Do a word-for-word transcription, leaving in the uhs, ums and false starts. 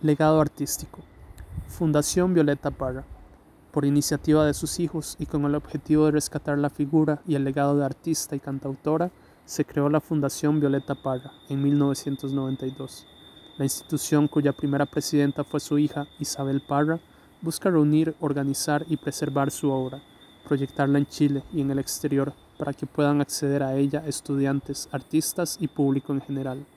Legado artístico. Fundación Violeta Parra. Por iniciativa de sus hijos y con el objetivo de rescatar la figura y el legado de artista y cantautora, se creó la Fundación Violeta Parra en mil novecientos noventa y dos. La institución, cuya primera presidenta fue su hija Isabel Parra, busca reunir, organizar y preservar su obra, proyectarla en Chile y en el exterior para que puedan acceder a ella estudiantes, artistas y público en general.